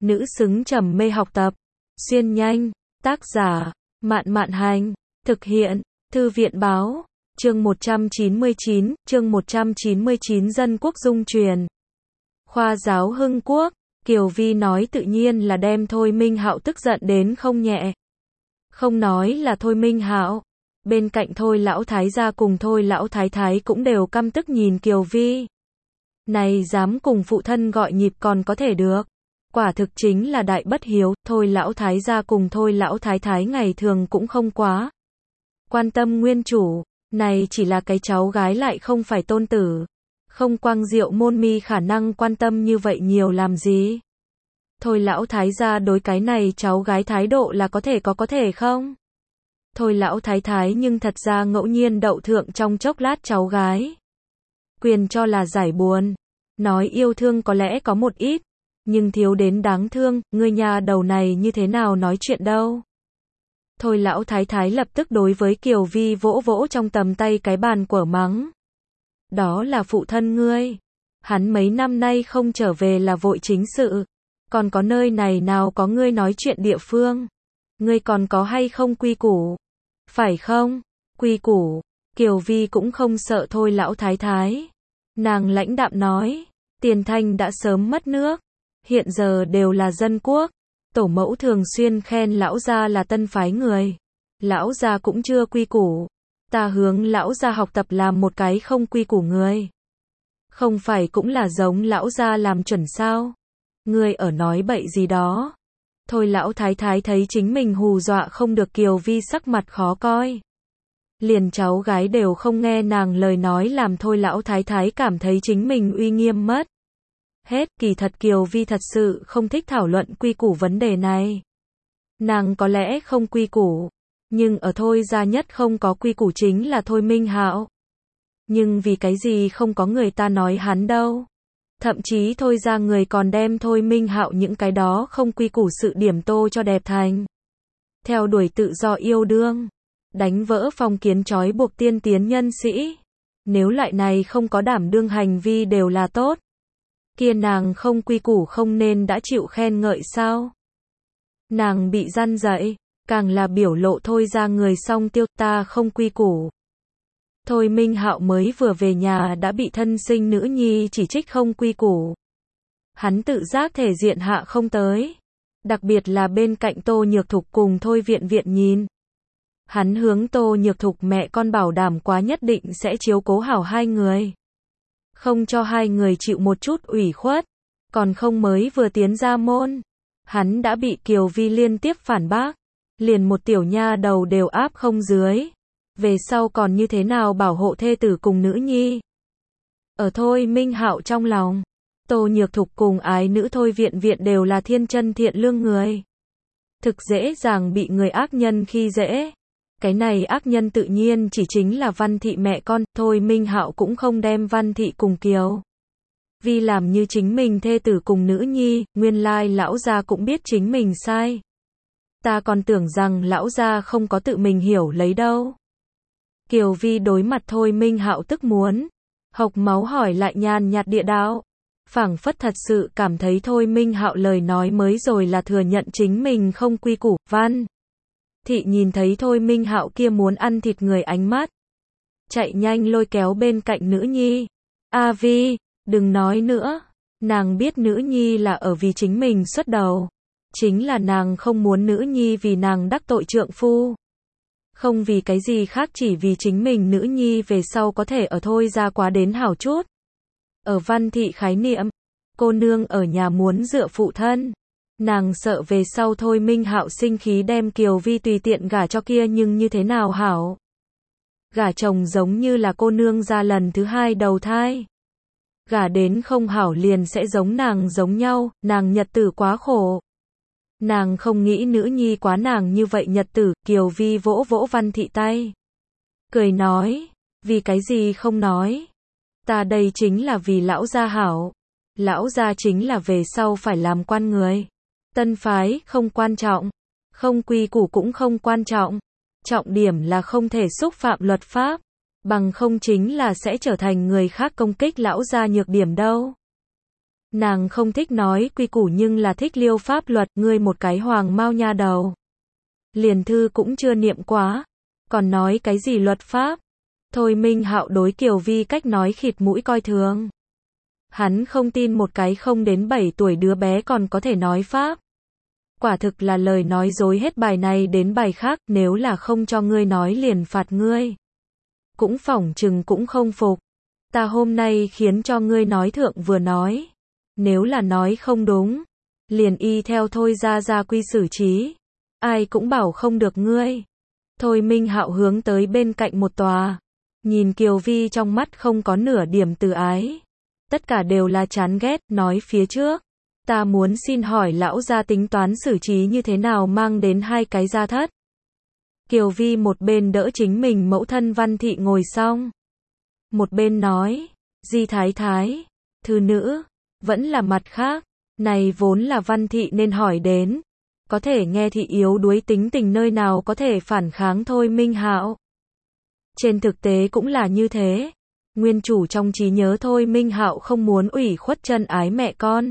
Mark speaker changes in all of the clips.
Speaker 1: nữ xứng trầm mê học tập. Xuyên nhanh, tác giả, Mạn Mạn Hành, thực hiện, Thư viện Báo, chương 199 Dân Quốc Dung Truyền. Khoa giáo Hưng Quốc, Kiều Vi nói tự nhiên là đem Thôi Minh Hạo tức giận đến không nhẹ. Không nói là Thôi Minh Hạo, bên cạnh Thôi lão thái gia cùng Thôi lão thái thái cũng đều căm tức nhìn Kiều Vi. Này dám cùng phụ thân gọi nhịp còn có thể được. Quả thực chính là đại bất hiếu. Thôi lão thái gia cùng Thôi lão thái thái ngày thường cũng không quá quan tâm nguyên chủ, này chỉ là cái cháu gái lại không phải tôn tử. Không Quang Diệu môn mi khả năng quan tâm như vậy nhiều làm gì. Thôi lão thái gia đối cái này cháu gái thái độ là có thể không? Thôi lão thái thái nhưng thật ra ngẫu nhiên đậu thượng trong chốc lát cháu gái. Quyền cho là giải buồn. Nói yêu thương có lẽ có một ít, nhưng thiếu đến đáng thương, ngươi nhà đầu này như thế nào nói chuyện đâu. Thôi lão thái thái lập tức đối với Kiều Vi vỗ vỗ trong tầm tay cái bàn quở mắng. Đó là phụ thân ngươi. Hắn mấy năm nay không trở về là vội chính sự. Còn có nơi này nào có ngươi nói chuyện địa phương. Ngươi còn có hay không quy củ? Phải không? Quy củ. Kiều Vi cũng không sợ Thôi lão thái thái. Nàng lãnh đạm nói. Tiền Thanh đã sớm mất nước. Hiện giờ đều là dân quốc. Tổ mẫu thường xuyên khen lão gia là tân phái người. Lão gia cũng chưa quy củ. Ta hướng lão gia học tập làm một cái không quy củ người. Không phải cũng là giống lão gia làm chuẩn sao? Ngươi ở nói bậy gì đó? Thôi lão thái thái thấy chính mình hù dọa không được Kiều Vi sắc mặt khó coi. Liền cháu gái đều không nghe nàng lời nói làm Thôi lão thái thái cảm thấy chính mình uy nghiêm mất. Hết, kỳ thật Kiều Vi thật sự không thích thảo luận quy củ vấn đề này. Nàng có lẽ không quy củ, nhưng ở Thôi gia nhất không có quy củ chính là Thôi Minh Hạo. Nhưng vì cái gì không có người ta nói hắn đâu. Thậm chí Thôi gia người còn đem Thôi Minh Hạo những cái đó không quy củ sự điểm tô cho đẹp thành. Theo đuổi tự do yêu đương, đánh vỡ phong kiến trói buộc tiên tiến nhân sĩ. Nếu loại này không có đảm đương hành vi đều là tốt. Kia nàng không quy củ không nên đã chịu khen ngợi sao? Nàng bị răn dạy, càng là biểu lộ Thôi ra người song tiêu, ta không quy củ. Thôi Minh Hạo mới vừa về nhà đã bị thân sinh nữ nhi chỉ trích không quy củ. Hắn tự giác thể diện hạ không tới. Đặc biệt là bên cạnh Tô Nhược Thục cùng Thôi Viện Viện nhìn. Hắn hướng Tô Nhược Thục mẹ con bảo đảm quá nhất định sẽ chiếu cố hảo hai người. Không cho hai người chịu một chút ủy khuất. Còn không mới vừa tiến ra môn. Hắn đã bị Kiều Vi liên tiếp phản bác. Liền một tiểu nha đầu đều áp không dưới. Về sau còn như thế nào bảo hộ thê tử cùng nữ nhi. Ở Thôi Minh Hạo trong lòng. Tô Nhược Thục cùng ái nữ Thôi Viện Viện đều là thiên chân thiện lương người. Thực dễ dàng bị người ác nhân khi dễ. Cái này ác nhân tự nhiên chỉ chính là Văn Thị mẹ con. Thôi Minh Hạo cũng không đem Văn Thị cùng Kiều Vi làm như chính mình thê tử cùng nữ nhi. Nguyên lai lão gia cũng biết chính mình sai. Ta còn tưởng rằng lão gia không có tự mình hiểu lấy đâu. Kiều Vi đối mặt Thôi Minh Hạo tức muốn hộc máu hỏi lại nhàn nhạt địa đạo. Phảng phất thật sự cảm thấy Thôi Minh Hạo lời nói mới rồi là thừa nhận chính mình không quy củ. Văn Thị nhìn thấy Thôi Minh Hạo kia muốn ăn thịt người ánh mắt. Chạy nhanh lôi kéo bên cạnh nữ nhi. A Vi, đừng nói nữa. Nàng biết nữ nhi là ở vì chính mình xuất đầu. Chính là nàng không muốn nữ nhi vì nàng đắc tội trượng phu. Không vì cái gì khác, chỉ vì chính mình nữ nhi về sau có thể ở Thôi ra quá đến hảo chút. Ở Văn Thị khái niệm, cô nương ở nhà muốn dựa phụ thân. Nàng sợ về sau Thôi Minh Hạo sinh khí đem Kiều Vi tùy tiện gả cho kia, nhưng như thế nào hảo? Gả chồng giống như là cô nương ra lần thứ hai đầu thai. Gả đến không hảo liền sẽ giống nàng giống nhau, nàng nhật tử quá khổ. Nàng không nghĩ nữ nhi quá nàng như vậy nhật tử. Kiều Vi vỗ vỗ Văn Thị tay. Cười nói, vì cái gì không nói? Ta đây chính là vì lão gia hảo. Lão gia chính là về sau phải làm quan người. Tân phái không quan trọng, không quy củ cũng không quan trọng. Trọng điểm là không thể xúc phạm luật pháp, bằng không chính là sẽ trở thành người khác công kích lão gia nhược điểm đâu. Nàng không thích nói quy củ nhưng là thích liêu pháp luật, ngươi một cái hoàng mao nha đầu. Liền thư cũng chưa niệm quá, còn nói cái gì luật pháp. Thôi Minh Hạo đối Kiều Vi cách nói khịt mũi coi thường. Hắn không tin một cái không đến 7 tuổi đứa bé còn có thể nói pháp. Quả thực là lời nói dối hết bài này đến bài khác, nếu là không cho ngươi nói liền phạt ngươi. Cũng phỏng chừng cũng không phục. Ta hôm nay khiến cho ngươi nói thượng vừa nói. Nếu là nói không đúng, liền y theo thôi ra quy xử trí. Ai cũng bảo không được ngươi. Thôi Minh Hạo hướng tới bên cạnh một tòa. Nhìn Kiều Vi trong mắt không có nửa điểm từ ái. Tất cả đều là chán ghét, nói phía trước. Ta muốn xin hỏi lão gia tính toán xử trí như thế nào mang đến 2 cái gia thất. Kiều Vi một bên đỡ chính mình mẫu thân Văn Thị ngồi xong. Một bên nói, Di Thái Thái, thư nữ, vẫn là mặt khác. Này vốn là Văn Thị nên hỏi đến. Có thể nghe thị yếu đuối tính tình nơi nào có thể phản kháng thôi Minh Hạo. Trên thực tế cũng là như thế. Nguyên chủ trong trí nhớ thôi Minh Hạo không muốn ủy khuất chân ái mẹ con.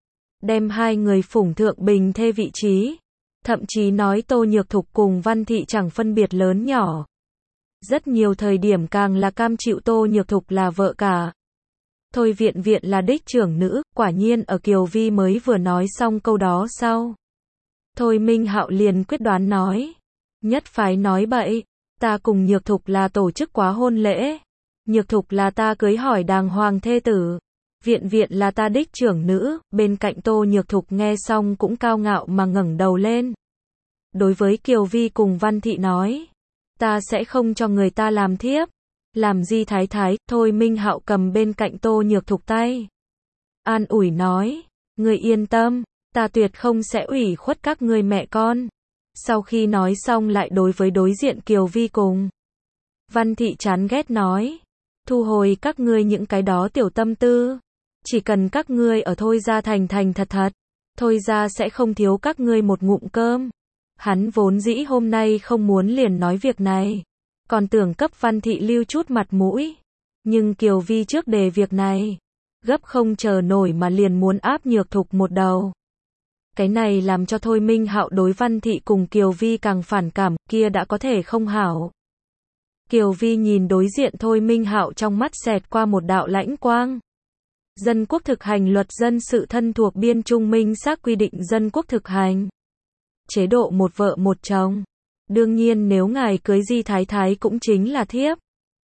Speaker 1: Đem 2 người phủng thượng bình thê vị trí. Thậm chí nói Tô Nhược Thục cùng Văn Thị chẳng phân biệt lớn nhỏ. Rất nhiều thời điểm càng là cam chịu Tô Nhược Thục là vợ cả. Thôi Viện Viện là đích trưởng nữ, quả nhiên ở Kiều Vi mới vừa nói xong câu đó sau. Thôi Minh Hạo liền quyết đoán nói. Nhất phái nói bậy, ta cùng Nhược Thục là tổ chức quá hôn lễ. Nhược Thục là ta cưới hỏi đàng hoàng thê tử. Viện Viện là ta đích trưởng nữ, bên cạnh Tô Nhược Thục nghe xong cũng cao ngạo mà ngẩng đầu lên. Đối với Kiều Vi cùng Văn Thị nói. Ta sẽ không cho người ta làm thiếp. Làm Di Thái Thái, thôi Minh Hạo cầm bên cạnh Tô Nhược Thục tay. An ủi nói. Ngươi yên tâm. Ta tuyệt không sẽ ủy khuất các ngươi mẹ con. Sau khi nói xong lại đối với đối diện Kiều Vi cùng Văn Thị chán ghét nói. Thu hồi các ngươi những cái đó tiểu tâm tư. Chỉ cần các ngươi ở thôi ra thành thành thật thật. Thôi ra sẽ không thiếu các ngươi một ngụm cơm. Hắn vốn dĩ hôm nay không muốn liền nói việc này. Còn tưởng cấp Văn Thị lưu chút mặt mũi. Nhưng Kiều Vi trước đề việc này. Gấp không chờ nổi mà liền muốn áp Nhược Thục một đầu. Cái này làm cho thôi Minh Hạo đối Văn Thị cùng Kiều Vi càng phản cảm, kia đã có thể không hảo. Kiều Vi nhìn đối diện thôi Minh Hạo trong mắt xẹt qua một đạo lãnh quang. Dân quốc thực hành luật dân sự thân thuộc biên trung minh xác quy định dân quốc thực hành. Chế độ một vợ một chồng. Đương nhiên nếu ngài cưới Di Thái Thái cũng chính là thiếp.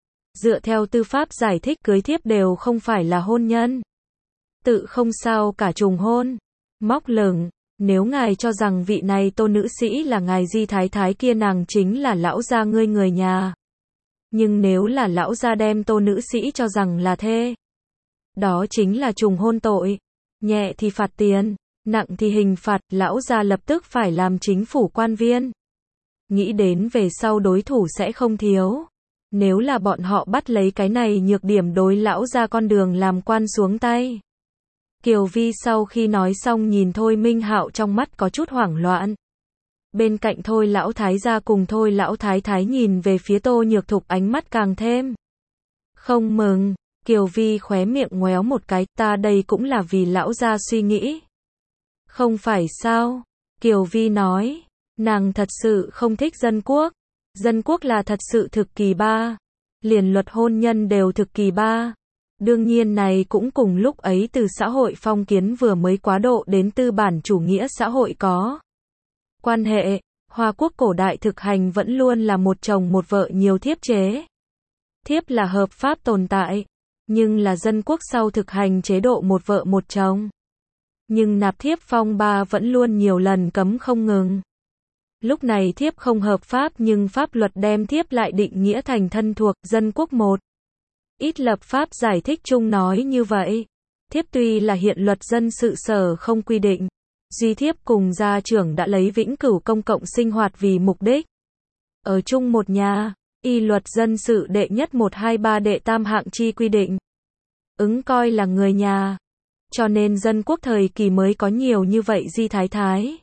Speaker 1: Dựa theo tư pháp giải thích cưới thiếp đều không phải là hôn nhân. Tự không sao cả trùng hôn. Móc lửng. Nếu ngài cho rằng vị này Tô nữ sĩ là ngài Di Thái Thái kia nàng chính là lão gia ngươi người nhà. Nhưng nếu là lão gia đem Tô nữ sĩ cho rằng là thê. Đó chính là trùng hôn tội. Nhẹ thì phạt tiền, nặng thì hình phạt, lão gia lập tức phải làm chính phủ quan viên. Nghĩ đến về sau đối thủ sẽ không thiếu. Nếu là bọn họ bắt lấy cái này nhược điểm đối lão gia con đường làm quan xuống tay. Kiều Vi sau khi nói xong nhìn thôi Minh Hạo trong mắt có chút hoảng loạn. Bên cạnh thôi lão thái gia cùng thôi lão thái thái nhìn về phía Tô Nhược Thục ánh mắt càng thêm không mừng. Kiều Vi khóe miệng ngoéo một cái, ta đây cũng là vì lão gia suy nghĩ. Không phải sao? Kiều Vi nói, nàng thật sự không thích dân quốc. Dân quốc là thật sự thực kỳ ba. Liền luật hôn nhân đều thực kỳ ba. Đương nhiên này cũng cùng lúc ấy từ xã hội phong kiến vừa mới quá độ đến tư bản chủ nghĩa xã hội có quan hệ. Hoa quốc cổ đại thực hành vẫn luôn là một chồng một vợ nhiều thiếp chế. Thiếp là hợp pháp tồn tại, nhưng là dân quốc sau thực hành chế độ một vợ một chồng. Nhưng nạp thiếp phong ba vẫn luôn nhiều lần cấm không ngừng. Lúc này thiếp không hợp pháp nhưng pháp luật đem thiếp lại định nghĩa thành thân thuộc, dân quốc một. Ít lập pháp giải thích chung nói như vậy. Thiếp tuy là hiện luật dân sự sở không quy định. Duy thiếp cùng gia trưởng đã lấy vĩnh cửu công cộng sinh hoạt vì mục đích. Ở chung một nhà, y luật dân sự đệ nhất 123 đệ tam hạng chi quy định. Ứng coi là người nhà. Cho nên dân quốc thời kỳ mới có nhiều như vậy Di Thái Thái.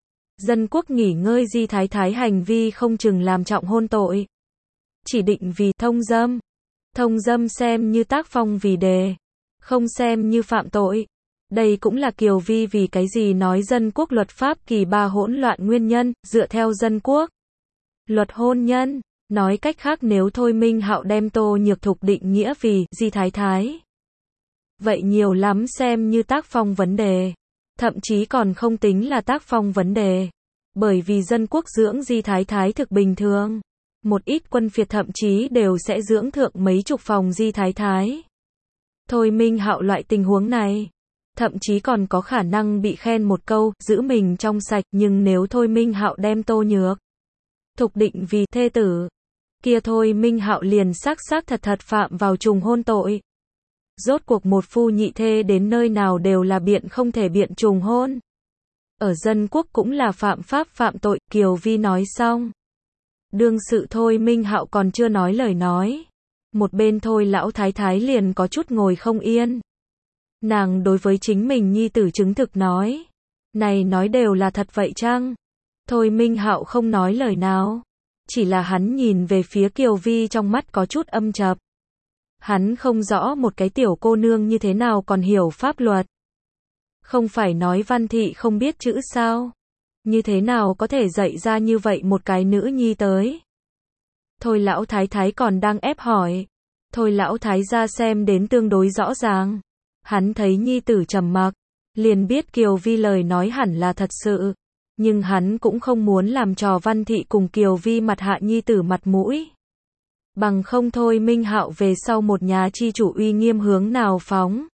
Speaker 1: Dân quốc nghỉ ngơi Di Thái Thái hành vi không chừng làm trọng hôn tội. Chỉ định vì thông dâm. Thông dâm xem như tác phong vì đề. Không xem như phạm tội. Đây cũng là Kiều Vi vì cái gì nói dân quốc luật pháp kỳ ba hỗn loạn nguyên nhân, dựa theo dân quốc luật hôn nhân. Nói cách khác nếu Thôi Minh Hạo đem Tô Nhược Thục định nghĩa vì Di Thái Thái, vậy nhiều lắm xem như tác phong vấn đề. Thậm chí còn không tính là tác phong vấn đề. Bởi vì dân quốc dưỡng Di Thái Thái thực bình thường. Một ít quân phiệt thậm chí đều sẽ dưỡng thượng mấy chục phòng Di Thái Thái. Thôi Minh Hạo loại tình huống này, thậm chí còn có khả năng bị khen một câu, giữ mình trong sạch, nhưng nếu Thôi Minh Hạo đem Tô Nhược Thục định vì thê tử, kia Thôi Minh Hạo liền xác thật phạm vào trùng hôn tội. Rốt cuộc một phu nhị thê đến nơi nào đều là biện không thể biện trùng hôn. Ở dân quốc cũng là phạm pháp phạm tội, Kiều Vi nói xong. Đương sự Thôi Minh Hạo còn chưa nói lời nói. Một bên Thôi lão thái thái liền có chút ngồi không yên. Nàng đối với chính mình nhi tử chứng thực nói. Này nói đều là thật vậy chăng? Thôi Minh Hạo không nói lời nào. Chỉ là hắn nhìn về phía Kiều Vi trong mắt có chút âm trầm. Hắn không rõ một cái tiểu cô nương như thế nào còn hiểu pháp luật. Không phải nói Văn Thị không biết chữ sao? Như thế nào có thể dạy ra như vậy một cái nữ nhi tới? Thôi lão thái thái còn đang ép hỏi. Thôi lão thái gia xem đến tương đối rõ ràng. Hắn thấy nhi tử trầm mặc, liền biết Kiều Vi lời nói hẳn là thật sự. Nhưng hắn cũng không muốn làm trò Văn Thị cùng Kiều Vi mặt hạ nhi tử mặt mũi. Bằng không Thôi Minh Hạo về sau một nhà chi chủ uy nghiêm hướng nào phóng.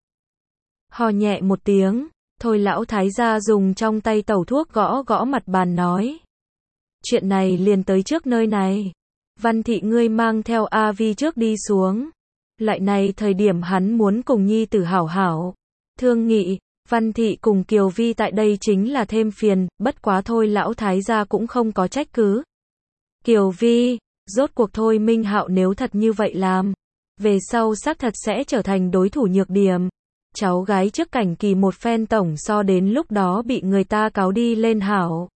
Speaker 1: Hò nhẹ một tiếng, Thôi lão thái gia dùng trong tay tẩu thuốc gõ gõ mặt bàn nói. Chuyện này liền tới trước nơi này. Văn Thị ngươi mang theo A Vi trước đi xuống. Lại này thời điểm hắn muốn cùng nhi tử hảo hảo thương nghị. Văn Thị cùng Kiều Vi tại đây chính là thêm phiền, bất quá Thôi lão thái gia cũng không có trách cứ. Kiều Vi, rốt cuộc Thôi Minh Hạo nếu thật như vậy làm, về sau xác thật sẽ trở thành đối thủ nhược điểm. Cháu gái trước cảnh kỳ một phen tổng so đến lúc đó bị người ta cáo đi lên hảo.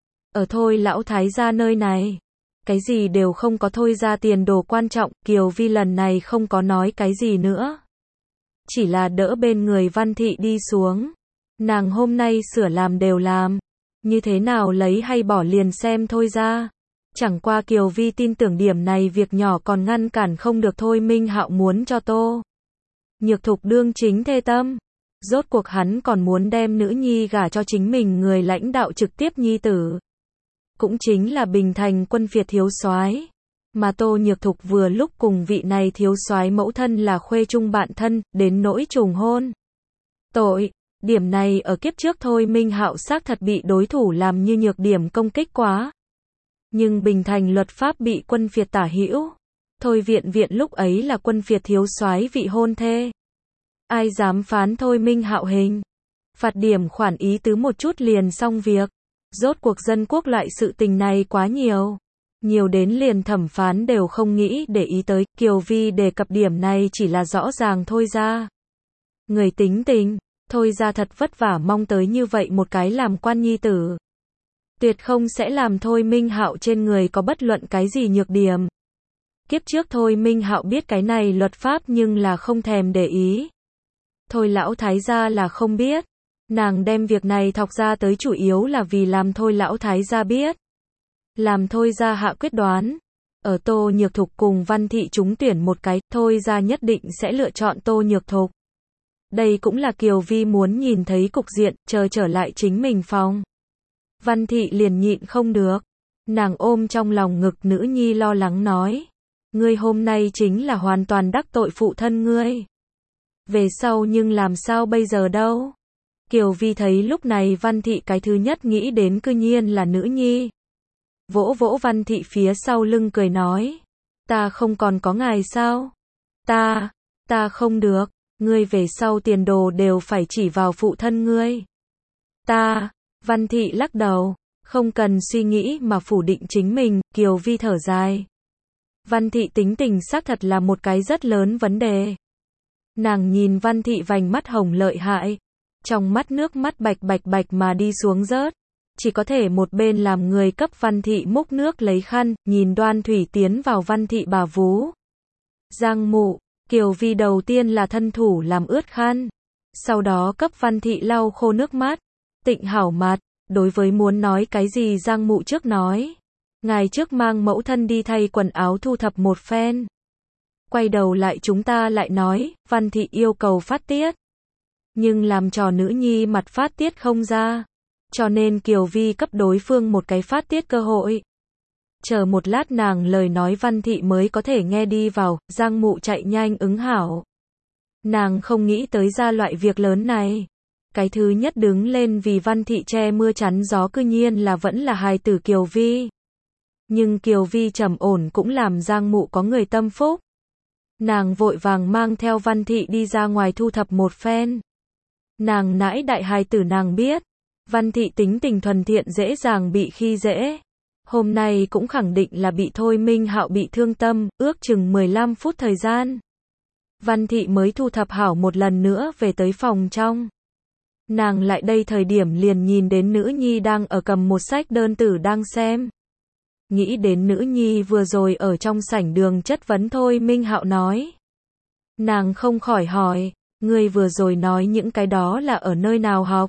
Speaker 1: Ở Thôi lão thái gia nơi này, cái gì đều không có Thôi ra tiền đồ quan trọng, Kiều Vi lần này không có nói cái gì nữa. Chỉ là đỡ bên người Văn Thị đi xuống. Nàng hôm nay sửa làm đều làm. Như thế nào lấy hay bỏ liền xem Thôi ra. Chẳng qua Kiều Vi tin tưởng điểm này việc nhỏ còn ngăn cản không được Thôi Minh Hạo muốn cho Tô Nhược Thục đương chính thê tâm. Rốt cuộc hắn còn muốn đem nữ nhi gả cho chính mình người lãnh đạo trực tiếp nhi tử. Cũng chính là Bình Thành quân phiệt thiếu soái. Mà Tô Nhược Thục vừa lúc cùng vị này thiếu soái mẫu thân là khuê chung bạn thân, đến nỗi trùng hôn tội. Điểm này ở kiếp trước Thôi Minh Hạo xác thật bị đối thủ làm như nhược điểm công kích quá. Nhưng Bình Thành luật pháp bị quân phiệt tả hữu. Thôi viện lúc ấy là quân phiệt thiếu soái vị hôn thê. Ai dám phán Thôi Minh Hạo hình? Phạt điểm khoản ý tứ một chút liền xong việc. Rốt cuộc dân quốc loại sự tình này quá nhiều. Nhiều đến liền thẩm phán đều không nghĩ để ý tới. Kiều Vi đề cập điểm này chỉ là rõ ràng Thôi ra. Người tính tình, Thôi ra thật vất vả mong tới như vậy một cái làm quan nhi tử. Tuyệt không sẽ làm Thôi Minh Hạo trên người có bất luận cái gì nhược điểm. Kiếp trước Thôi Minh Hạo biết cái này luật pháp nhưng là không thèm để ý. Thôi lão thái gia là không biết. Nàng đem việc này thọc ra tới chủ yếu là vì làm Thôi lão thái gia biết. Làm Thôi ra hạ quyết đoán. Ở Tô Nhược Thục cùng Văn Thị trúng tuyển một cái, Thôi ra nhất định sẽ lựa chọn Tô Nhược Thục. Đây cũng là Kiều Vi muốn nhìn thấy cục diện, chờ trở lại chính mình phòng. Văn Thị liền nhịn không được. Nàng ôm trong lòng ngực nữ nhi lo lắng nói. Ngươi hôm nay chính là hoàn toàn đắc tội phụ thân ngươi. Về sau nhưng làm sao bây giờ đâu? Kiều Vi thấy lúc này Văn Thị cái thứ nhất nghĩ đến cư nhiên là nữ nhi. Vỗ vỗ Văn Thị phía sau lưng cười nói. Ta không còn có ngài sao? Ta không được. Ngươi về sau tiền đồ đều phải chỉ vào phụ thân ngươi. Văn Thị lắc đầu. Không cần suy nghĩ mà phủ định chính mình, Kiều Vi thở dài. Văn Thị tính tình xác thật là một cái rất lớn vấn đề. Nàng nhìn Văn Thị vành mắt hồng lợi hại. Trong mắt nước mắt bạch mà đi xuống rớt. Chỉ có thể một bên làm người cấp Văn Thị múc nước lấy khăn, nhìn Đoan Thủy tiến vào Văn Thị bà vú. Giang mụ, Kiều Vi đầu tiên là thân thủ làm ướt khăn. Sau đó cấp Văn Thị lau khô nước mắt, tịnh hảo mặt, đối với muốn nói cái gì Giang Mụ trước nói. Ngài trước mang mẫu thân đi thay quần áo thu thập một phen. Quay đầu lại chúng ta lại nói, Văn Thị yêu cầu phát tiết. Nhưng làm trò nữ nhi mặt phát tiết không ra. Cho nên Kiều Vi cấp đối phương một cái phát tiết cơ hội. Chờ một lát nàng lời nói Văn Thị mới có thể nghe đi vào, Giang Mụ chạy nhanh ứng hảo. Nàng không nghĩ tới ra loại việc lớn này. Cái thứ nhất đứng lên vì Văn Thị che mưa chắn gió cư nhiên là vẫn là hài tử Kiều Vi. Nhưng Kiều Vi trầm ổn cũng làm Giang Mụ có người tâm phúc. Nàng vội vàng mang theo Văn Thị đi ra ngoài thu thập một phen. Nàng nãi đại hài tử nàng biết. Văn Thị tính tình thuần thiện dễ dàng bị khi dễ. Hôm nay cũng khẳng định là bị Thôi Minh Hạo bị thương tâm, ước chừng 15 phút thời gian. Văn Thị mới thu thập hảo một lần nữa về tới phòng trong. Nàng lại đây thời điểm liền nhìn đến nữ nhi đang ở cầm một sách đơn tử đang xem. Nghĩ đến nữ nhi vừa rồi ở trong sảnh đường chất vấn Thôi Minh Hạo nói. Nàng không khỏi hỏi, ngươi vừa rồi nói những cái đó là ở nơi nào học?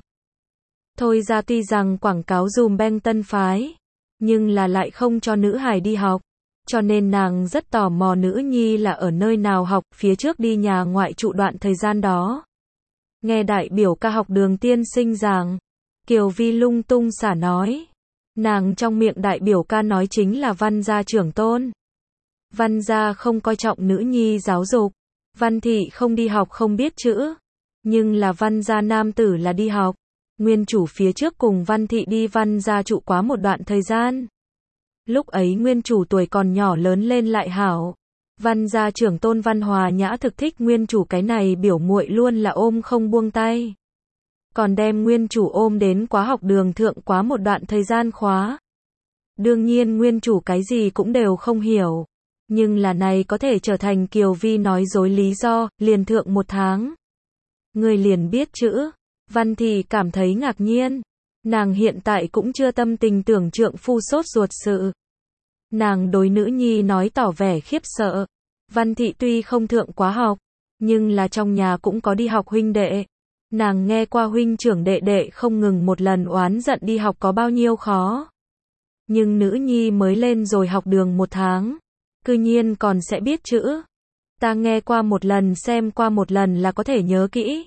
Speaker 1: Thôi ra tuy rằng quảng cáo dùm beng tân phái, nhưng là lại không cho nữ hài đi học. Cho nên nàng rất tò mò nữ nhi là ở nơi nào học, phía trước đi nhà ngoại trụ đoạn thời gian đó. Nghe đại biểu ca học đường tiên sinh giảng, Kiều Vi lung tung xả nói. Nàng trong miệng đại biểu ca nói chính là Văn gia trưởng tôn. Văn gia không coi trọng nữ nhi giáo dục. Văn Thị không đi học không biết chữ. Nhưng là Văn gia nam tử là đi học. Nguyên chủ phía trước cùng Văn Thị đi Văn gia trụ quá một đoạn thời gian. Lúc ấy nguyên chủ tuổi còn nhỏ lớn lên lại hảo. Văn gia trưởng tôn Văn Hòa Nhã thực thích nguyên chủ cái này biểu muội luôn là ôm không buông tay. Còn đem nguyên chủ ôm đến quá học đường thượng quá một đoạn thời gian khóa. Đương nhiên nguyên chủ cái gì cũng đều không hiểu. Nhưng là này có thể trở thành Kiều Vi nói dối lý do, liền thượng một tháng. Người liền biết chữ. Văn Thị cảm thấy ngạc nhiên. Nàng hiện tại cũng chưa tâm tình tưởng trượng phu sốt ruột sự. Nàng đối nữ nhi nói tỏ vẻ khiếp sợ. Văn Thị tuy không thượng quá học, nhưng là trong nhà cũng có đi học huynh đệ. Nàng nghe qua huynh trưởng đệ đệ không ngừng một lần oán giận đi học có bao nhiêu khó. Nhưng nữ nhi mới lên rồi học đường một tháng. Cư nhiên còn sẽ biết chữ. Ta nghe qua một lần xem qua một lần là có thể nhớ kỹ.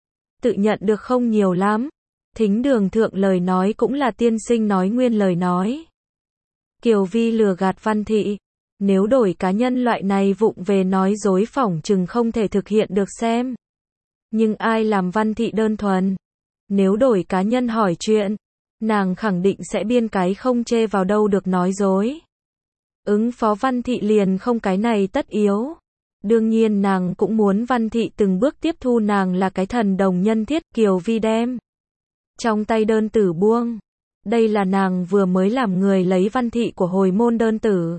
Speaker 1: Tự nhận được không nhiều lắm. Thính đường thượng lời nói cũng là tiên sinh nói nguyên lời nói. Kiều Vi lừa gạt Văn Thị. Nếu đổi cá nhân loại này vụng về nói dối phỏng chừng không thể thực hiện được xem. Nhưng ai làm Văn Thị đơn thuần? Nếu đổi cá nhân hỏi chuyện, nàng khẳng định sẽ biên cái không chê vào đâu được nói dối. Ứng phó Văn Thị liền không cái này tất yếu. Đương nhiên nàng cũng muốn Văn Thị từng bước tiếp thu nàng là cái thần đồng nhân thiết. Kiều Vi đem trong tay đơn tử buông. Đây là nàng vừa mới làm người lấy Văn Thị của hồi môn đơn tử.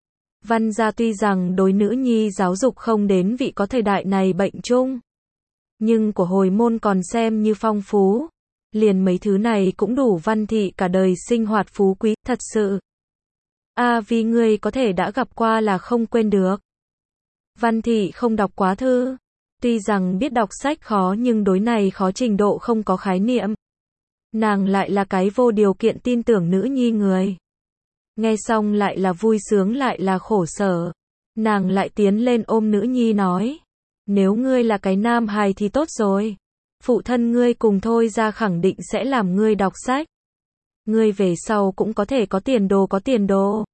Speaker 1: Văn gia tuy rằng đối nữ nhi giáo dục không đến vị có thời đại này bệnh chung. Nhưng của hồi môn còn xem như phong phú. Liền mấy thứ này cũng đủ Văn Thị cả đời sinh hoạt phú quý, thật sự. Vi ngươi có thể đã gặp qua là không quên được. Văn Thị không đọc quá thư. Tuy rằng biết đọc sách khó nhưng đối này khó trình độ không có khái niệm. Nàng lại là cái vô điều kiện tin tưởng nữ nhi người. Nghe xong lại là vui sướng lại là khổ sở. Nàng lại tiến lên ôm nữ nhi nói. Nếu ngươi là cái nam hài thì tốt rồi. Phụ thân ngươi cùng Thôi ra khẳng định sẽ làm ngươi đọc sách. Ngươi về sau cũng có thể có tiền đồ.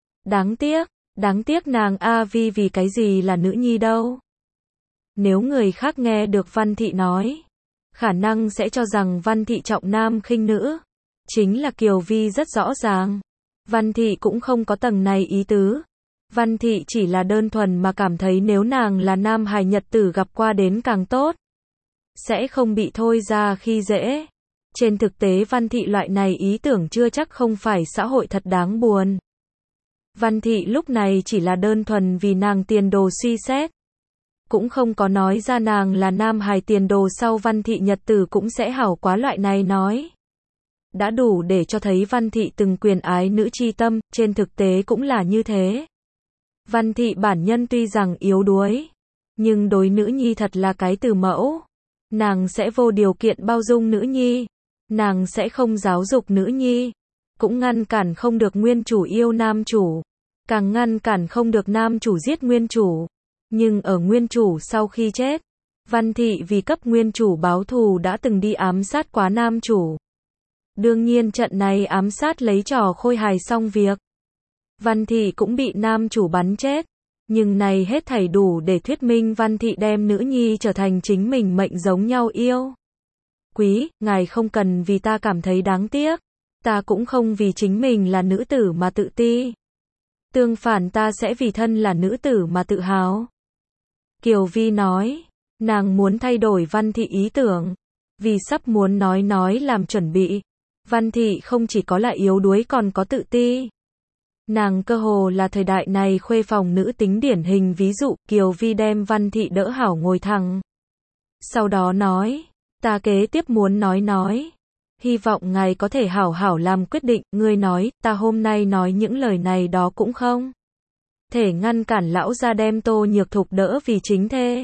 Speaker 1: Đáng tiếc nàng Vi vì cái gì là nữ nhi đâu. Nếu người khác nghe được Văn Thị nói, khả năng sẽ cho rằng Văn Thị trọng nam khinh nữ. Chính là Kiều Vi rất rõ ràng. Văn Thị cũng không có tầng này ý tứ. Văn Thị chỉ là đơn thuần mà cảm thấy nếu nàng là nam hài nhật tử gặp qua đến càng tốt. Sẽ không bị Thôi ra khi dễ. Trên thực tế Văn Thị loại này ý tưởng chưa chắc không phải xã hội thật đáng buồn. Văn Thị lúc này chỉ là đơn thuần vì nàng tiền đồ suy xét. Cũng không có nói ra nàng là nam hài tiền đồ sau Văn Thị nhật tử cũng sẽ hảo quá loại này nói. Đã đủ để cho thấy Văn Thị từng quyền ái nữ chi tâm, trên thực tế cũng là như thế. Văn Thị bản nhân tuy rằng yếu đuối, nhưng đối nữ nhi thật là cái từ mẫu. Nàng sẽ vô điều kiện bao dung nữ nhi. Nàng sẽ không giáo dục nữ nhi. Cũng ngăn cản không được nguyên chủ yêu nam chủ. Càng ngăn cản không được nam chủ giết nguyên chủ. Nhưng ở nguyên chủ sau khi chết, Văn Thị vì cấp nguyên chủ báo thù đã từng đi ám sát quá nam chủ. Đương nhiên trận này ám sát lấy trò khôi hài xong việc. Văn Thị cũng bị nam chủ bắn chết. Nhưng này hết thảy đủ để thuyết minh Văn Thị đem nữ nhi trở thành chính mình mệnh giống nhau yêu. Quý, ngài không cần vì ta cảm thấy đáng tiếc. Ta cũng không vì chính mình là nữ tử mà tự ti. Tương phản ta sẽ vì thân là nữ tử mà tự hào. Kiều Vi nói, nàng muốn thay đổi Văn Thị ý tưởng. Vì sắp muốn nói làm chuẩn bị. Văn Thị không chỉ có là yếu đuối còn có tự ti. Nàng cơ hồ là thời đại này khuê phòng nữ tính điển hình ví dụ. Kiều Vi đem Văn Thị đỡ hảo ngồi thẳng. Sau đó nói, ta kế tiếp muốn nói. Hy vọng ngài có thể hảo hảo làm quyết định. Ngươi nói, ta hôm nay nói những lời này đó cũng không thể ngăn cản lão gia đem Tô Nhược Thục đỡ vì chính thê.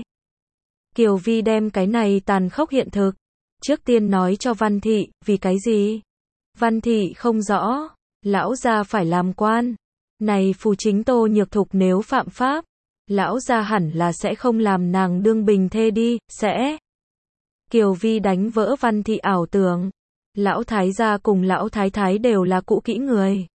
Speaker 1: Kiều Vi đem cái này tàn khốc hiện thực trước tiên nói cho Văn Thị. Vì cái gì? Văn Thị không rõ. Lão gia phải làm quan. Này phù chính Tô Nhược Thục nếu phạm pháp, lão gia hẳn là sẽ không làm nàng đương bình thê đi, sẽ. Kiều Vi đánh vỡ Văn Thị ảo tưởng. Lão thái gia cùng lão thái thái đều là cũ kỹ người.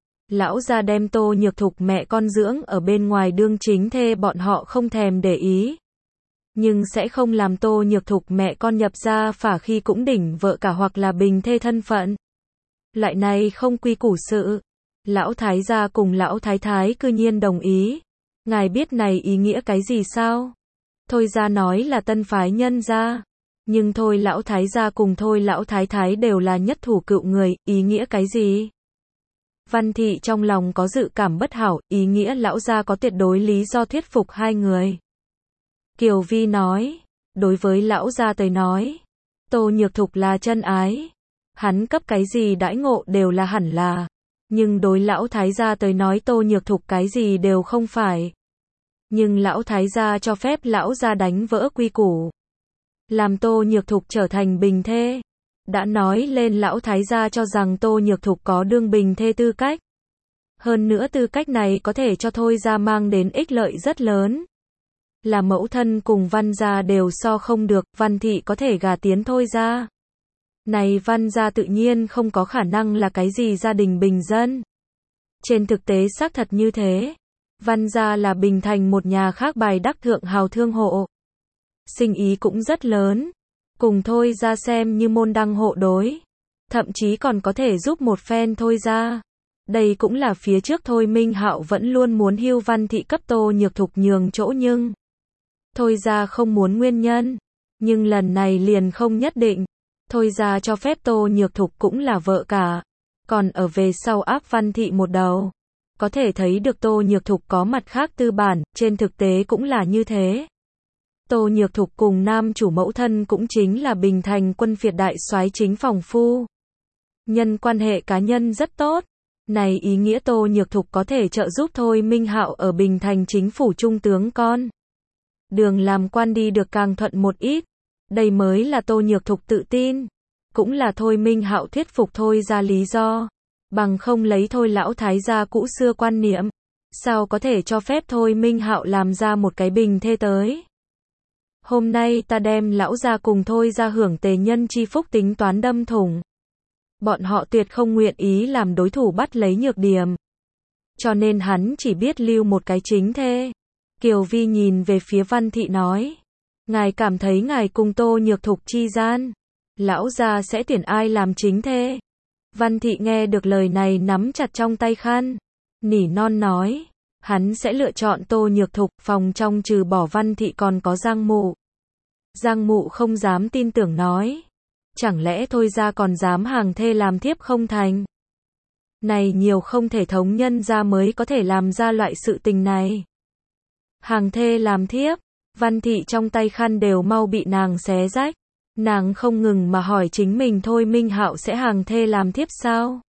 Speaker 1: Lão gia đem Tô Nhược Thục mẹ con dưỡng ở bên ngoài đương chính thê bọn họ không thèm để ý. Nhưng sẽ không làm Tô Nhược Thục mẹ con nhập gia phả khi cũng đỉnh vợ cả hoặc là bình thê thân phận. Loại này không quy củ sự. Lão thái gia cùng lão thái thái cư nhiên đồng ý. Ngài biết này ý nghĩa cái gì sao? Thôi ra nói là tân phái nhân gia. Nhưng thôi lão thái gia cùng thôi lão thái thái đều là nhất thủ cựu người, ý nghĩa cái gì? Văn Thị trong lòng có dự cảm bất hảo, ý nghĩa lão gia có tuyệt đối lý do thuyết phục hai người. Kiều Vi nói, đối với lão gia tới nói, Tô Nhược Thục là chân ái. Hắn cấp cái gì đãi ngộ đều là hẳn là. Nhưng đối lão thái gia tới nói Tô Nhược Thục cái gì đều không phải. Nhưng lão thái gia cho phép lão gia đánh vỡ quy củ. Làm Tô Nhược Thục trở thành bình thê. Đã nói lên lão thái gia cho rằng Tô Nhược Thục có đương bình thê tư cách. Hơn nữa tư cách này có thể cho thôi gia mang đến ích lợi rất lớn. Là mẫu thân cùng Văn gia đều so không được, Văn Thị có thể gả tiến thôi gia. Này Văn gia tự nhiên không có khả năng là cái gì gia đình bình dân. Trên thực tế xác thật như thế. Văn gia là Bình Thành một nhà khác bài đắc thượng hào thương hộ. Sinh ý cũng rất lớn. Cùng thôi gia xem như môn đăng hộ đối. Thậm chí còn có thể giúp một phen thôi gia. Đây cũng là phía trước thôi Minh Hạo vẫn luôn muốn hưu Văn Thị cấp Tô Nhược Thục nhường chỗ nhưng thôi gia không muốn nguyên nhân. Nhưng lần này liền không nhất định. Thôi gia cho phép Tô Nhược Thục cũng là vợ cả. Còn ở về sau áp Văn Thị một đầu. Có thể thấy được Tô Nhược Thục có mặt khác tư bản, trên thực tế cũng là như thế. Tô Nhược Thục cùng nam chủ mẫu thân cũng chính là Bình Thành quân phiệt đại soái chính phòng phu. Nhân quan hệ cá nhân rất tốt. Này ý nghĩa Tô Nhược Thục có thể trợ giúp thôi Minh Hạo ở Bình Thành chính phủ trung tướng con. Đường làm quan đi được càng thuận một ít. Đây mới là Tô Nhược Thục tự tin. Cũng là thôi Minh Hạo thuyết phục thôi ra lý do. Bằng không lấy thôi lão thái gia cũ xưa quan niệm. Sao có thể cho phép thôi Minh Hạo làm ra một cái bình thê tới. Hôm nay ta đem lão gia cùng thôi ra hưởng tề nhân chi phúc tính toán đâm thủng. Bọn họ tuyệt không nguyện ý làm đối thủ bắt lấy nhược điểm. Cho nên hắn chỉ biết lưu một cái chính thê. Kiều Vi nhìn về phía Văn Thị nói. Ngài cảm thấy ngài cùng Tô Nhược Thục chi gian. Lão gia sẽ tuyển ai làm chính thê? Văn Thị nghe được lời này nắm chặt trong tay khăn. Nỉ non nói. Hắn sẽ lựa chọn Tô Nhược Thục, phòng trong trừ bỏ Văn Thị còn có Giang Mụ. Giang Mụ không dám tin tưởng nói. Chẳng lẽ thôi ra còn dám hàng thê làm thiếp không thành? Này nhiều không thể thống nhân ra mới có thể làm ra loại sự tình này. Hàng thê làm thiếp, Văn Thị trong tay khăn đều mau bị nàng xé rách. Nàng không ngừng mà hỏi chính mình thôi Minh Hạo sẽ hàng thê làm thiếp sao?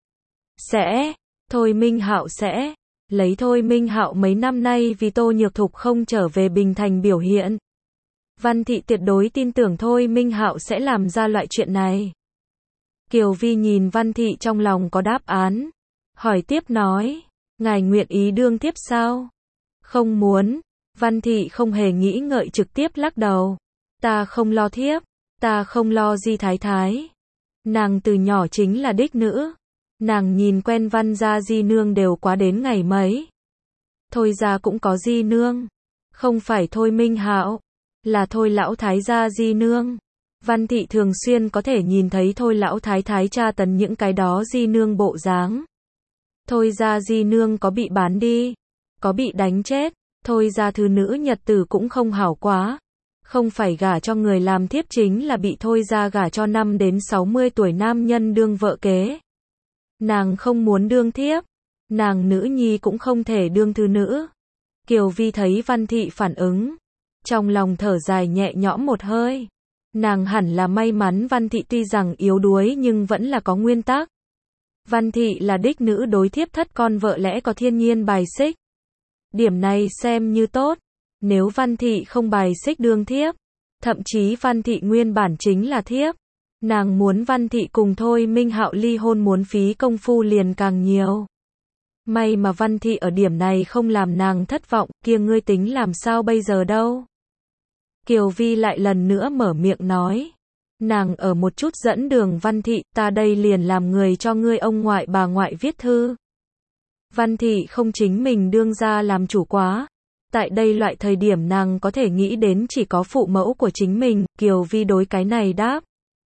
Speaker 1: Sẽ, thôi Minh Hạo sẽ. Lấy thôi Minh Hạo mấy năm nay vì Tô Nhược Thục không trở về Bình Thành biểu hiện. Văn Thị tuyệt đối tin tưởng Thôi Minh Hạo sẽ làm ra loại chuyện này. Kiều Vi nhìn Văn Thị trong lòng có đáp án. Hỏi tiếp nói, ngài nguyện ý đương thiếp sao? Không muốn. Văn Thị không hề nghĩ ngợi trực tiếp lắc đầu. Ta không lo thiếp, ta không lo Di Thái Thái. Nàng từ nhỏ chính là đích nữ. Nàng nhìn quen Văn gia di nương đều quá đến ngày mấy. Thôi gia cũng có di nương. Không phải Thôi Minh Hạo, là Thôi lão thái gia di nương. Văn Thị thường xuyên có thể nhìn thấy Thôi lão thái thái tra tấn những cái đó di nương bộ dáng. Thôi gia di nương có bị bán đi, có bị đánh chết. Thôi gia thứ nữ nhật tử cũng không hảo quá. Không phải gả cho người làm thiếp chính là bị Thôi gia gả cho 5 đến 60 tuổi nam nhân đương vợ kế. Nàng không muốn đương thiếp, nàng nữ nhi cũng không thể đương thứ nữ. Kiều Vi thấy Văn Thị phản ứng, trong lòng thở dài nhẹ nhõm một hơi. Nàng hẳn là may mắn Văn Thị tuy rằng yếu đuối nhưng vẫn là có nguyên tắc. Văn Thị là đích nữ đối thiếp thất con vợ lẽ có thiên nhiên bài xích. Điểm này xem như tốt. Nếu Văn Thị không bài xích đương thiếp, thậm chí Văn Thị nguyên bản chính là thiếp, nàng muốn Văn Thị cùng Thôi Minh Hạo ly hôn muốn phí công phu liền càng nhiều. May mà Văn Thị ở điểm này không làm nàng thất vọng, kia ngươi tính làm sao bây giờ đâu? Kiều Vi lại lần nữa mở miệng nói. Nàng ở một chút dẫn đường Văn Thị, ta đây liền làm người cho ngươi ông ngoại bà ngoại viết thư. Văn Thị không chính mình đương ra làm chủ quá. Tại đây loại thời điểm nàng có thể nghĩ đến chỉ có phụ mẫu của chính mình, Kiều Vi đối cái này đáp.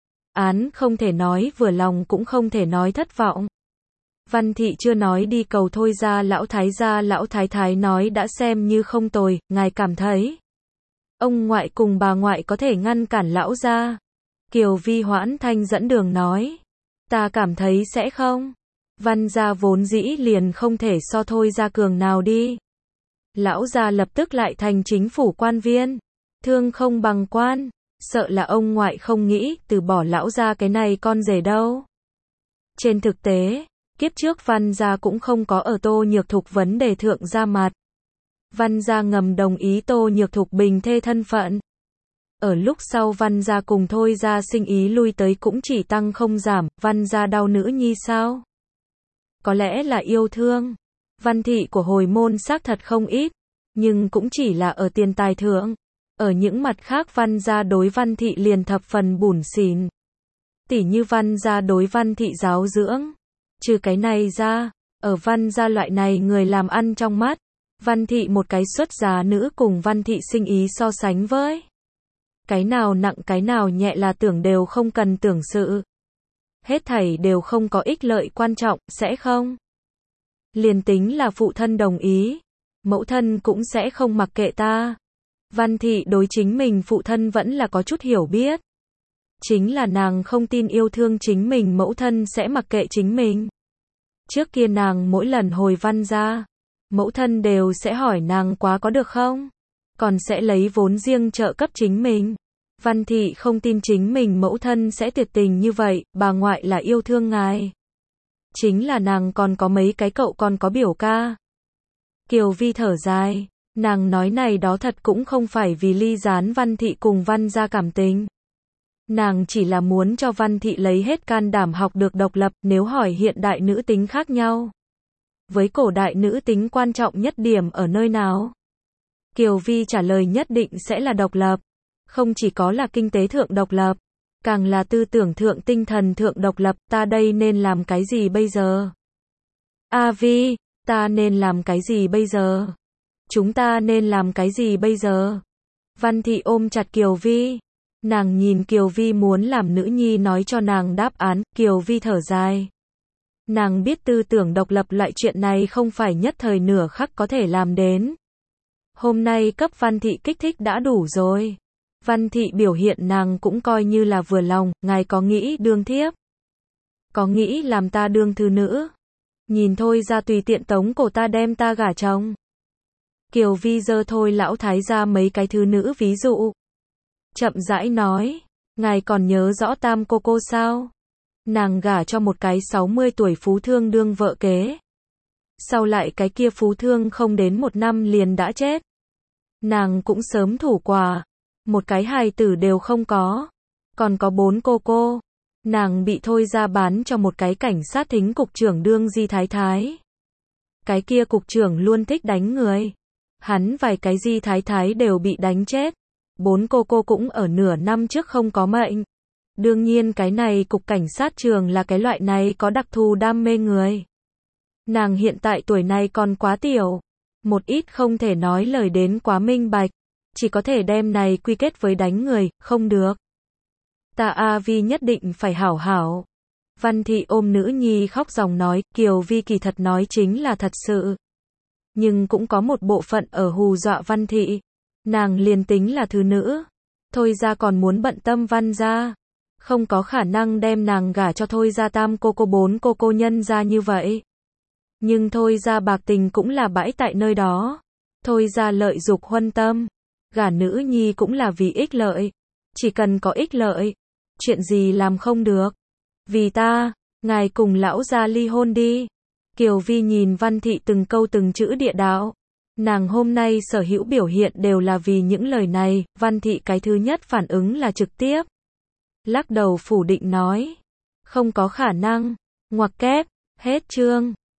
Speaker 1: Án không thể nói vừa lòng cũng không thể nói thất vọng. Văn Thị chưa nói đi cầu Thôi gia lão thái thái nói đã xem như không tồi, ngài cảm thấy ông ngoại cùng bà ngoại có thể ngăn cản lão gia? Kiều Vi hoãn thanh dẫn đường nói. Ta cảm thấy sẽ không. Văn gia vốn dĩ liền không thể so Thôi gia cường nào đi. Lão gia lập tức lại thành chính phủ quan viên. Thương không bằng quan. Sợ là ông ngoại không nghĩ từ bỏ lão gia cái này con rể đâu. Trên thực tế, kiếp trước Văn gia cũng không có ở Tô Nhược Thục vấn đề thượng ra mặt. Văn gia ngầm đồng ý Tô Nhược Thục bình thê thân phận. Ở lúc sau Văn gia cùng Thôi gia sinh ý lui tới cũng chỉ tăng không giảm, Văn gia đau nữ nhi sao? Có lẽ là yêu thương. Văn Thị của hồi môn xác thật không ít, nhưng cũng chỉ là ở tiền tài thượng. Ở những mặt khác Văn gia đối Văn Thị liền thập phần bủn xỉn. Tỉ như Văn gia đối Văn Thị giáo dưỡng. Trừ cái này ra, ở Văn gia loại này người làm ăn trong mắt, Văn Thị một cái xuất giá nữ cùng Văn Thị sinh ý so sánh với. Cái nào nặng cái nào nhẹ là tưởng đều không cần tưởng sự. Hết thảy đều không có ích lợi quan trọng, sẽ không? Liền tính là phụ thân đồng ý, mẫu thân cũng sẽ không mặc kệ ta. Văn Thị đối chính mình phụ thân vẫn là có chút hiểu biết. Chính là nàng không tin yêu thương chính mình mẫu thân sẽ mặc kệ chính mình. Trước kia nàng mỗi lần hồi Văn gia, mẫu thân đều sẽ hỏi nàng quá có được không? Còn sẽ lấy vốn riêng trợ cấp chính mình. Văn Thị không tin chính mình mẫu thân sẽ tuyệt tình như vậy, bà ngoại là yêu thương ngài. Chính là nàng còn có mấy cái cậu còn có biểu ca. Kiều Vi thở dài, nàng nói này đó thật cũng không phải vì ly gián Văn Thị cùng Văn gia cảm tình. Nàng chỉ là muốn cho Văn Thị lấy hết can đảm học được độc lập, nếu hỏi hiện đại nữ tính khác nhau. Với cổ đại nữ tính quan trọng nhất điểm ở nơi nào? Kiều Vi trả lời nhất định sẽ là độc lập. Không chỉ có là kinh tế thượng độc lập, càng là tư tưởng thượng tinh thần thượng độc lập, ta đây nên làm cái gì bây giờ? A Vi, ta nên làm cái gì bây giờ? Chúng ta nên làm cái gì bây giờ? Văn Thị ôm chặt Kiều Vi. Nàng nhìn Kiều Vi muốn làm nữ nhi nói cho nàng đáp án, Kiều Vi thở dài. Nàng biết tư tưởng độc lập loại chuyện này không phải nhất thời nửa khắc có thể làm đến. Hôm nay cấp Văn Thị kích thích đã đủ rồi. Văn Thị biểu hiện nàng cũng coi như là vừa lòng, ngài có nghĩ đương thiếp? Có nghĩ làm ta đương thư nữ? Nhìn Thôi ra tùy tiện tống cổ ta đem ta gả chồng. Kiều Vi giơ Thôi lão thái ra mấy cái thư nữ ví dụ. Chậm rãi nói, ngài còn nhớ rõ Tam cô cô sao? Nàng gả cho một cái 60 tuổi phú thương đương vợ kế. Sau lại cái kia phú thương không đến một năm liền đã chết. Nàng cũng sớm thủ quả. một cái hài tử đều không có, còn có 4 cô. Nàng bị thôi ra bán cho một cái cảnh sát thính cục trưởng đương di thái thái. Cái kia cục trưởng luôn thích đánh người. Hắn vài cái di thái thái đều bị đánh chết. 4 cô cũng ở nửa năm trước không có mệnh. Đương nhiên cái này cục cảnh sát trường là cái loại này có đặc thù đam mê người. Nàng hiện tại tuổi này còn quá tiểu. Một ít không thể nói lời đến quá minh bạch. Chỉ có thể đem này quy kết với đánh người, không được. Ta A Vi nhất định phải hảo hảo. Văn Thị ôm nữ nhi khóc ròng nói, Kiều Vi kỳ thật nói chính là thật sự. Nhưng cũng có một bộ phận ở hù dọa Văn Thị. Nàng liền tính là thứ nữ. Thôi ra còn muốn bận tâm Văn ra. Không có khả năng đem nàng gả cho thôi ra 3 cô 4 cô nhân ra như vậy. Nhưng thôi ra bạc tình cũng là bãi tại nơi đó. Thôi ra lợi dục huân tâm. Gả nữ nhi cũng là vì ích lợi. Chỉ cần có ích lợi. Chuyện gì làm không được. Vì ta, ngài cùng lão gia ly hôn đi. Kiều Vi nhìn Văn Thị từng câu từng chữ địa đạo. Nàng hôm nay sở hữu biểu hiện đều là vì những lời này. Văn Thị cái thứ nhất phản ứng là trực tiếp. Lắc đầu phủ định nói. Không có khả năng. Ngoặc kép. Hết chương.